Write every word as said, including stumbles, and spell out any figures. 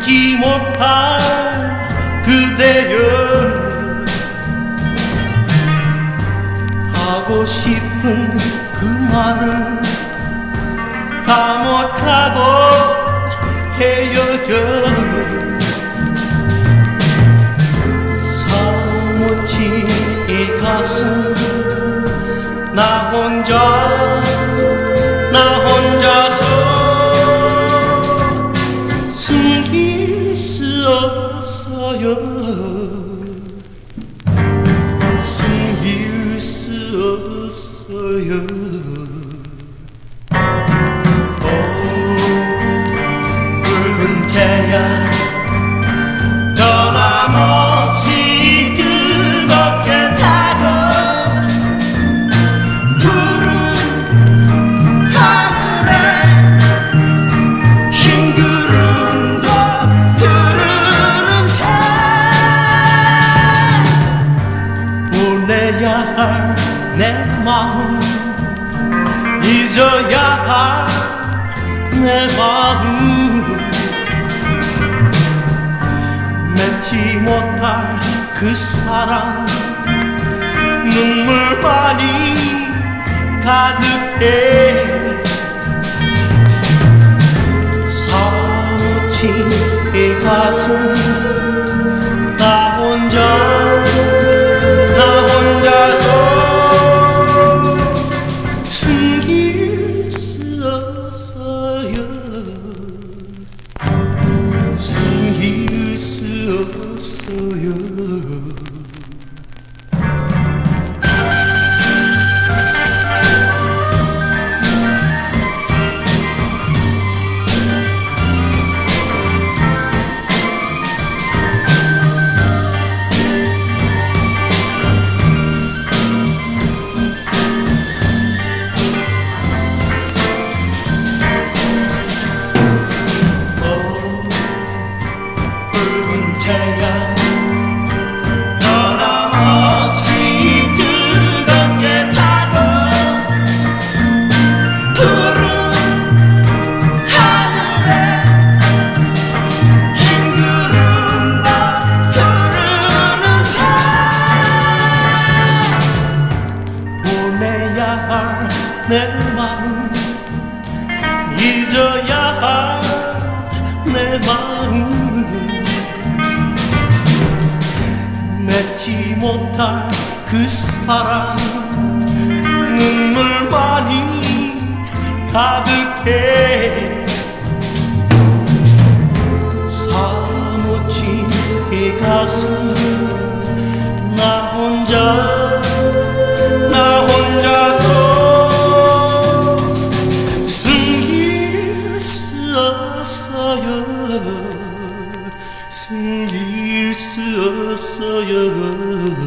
잊지 못할 그대여 하고 싶은 그 말을 다 못하고 헤어져 사무친 이 가슴 나 혼자 나 혼자서 숨길 수 없어요 숨길 수 없어요 오 붉은 태양 변함없이 뜨겁게 타고 푸른 하늘에 흰 구름도 흐르는 태 보내야 할 내 마음 잊어야 할 내 마음 맺지 못할 그 사랑 눈물만이 가득해 사무친 이 가슴 나 혼자 나 혼자서 숨길 수 없어요 숨길 수 없어요 태양 변함없이 뜨겁게 타고 푸른 하늘에 흰 구름과 흐르는 태 보내야 할 내 마음 잊어야 할 내 마음 맺지 못할 그 사랑 눈물만이 가득해 사무친 이 가슴 나 혼자 나 혼자서 숨길 수 없어요 숨길 수 없어요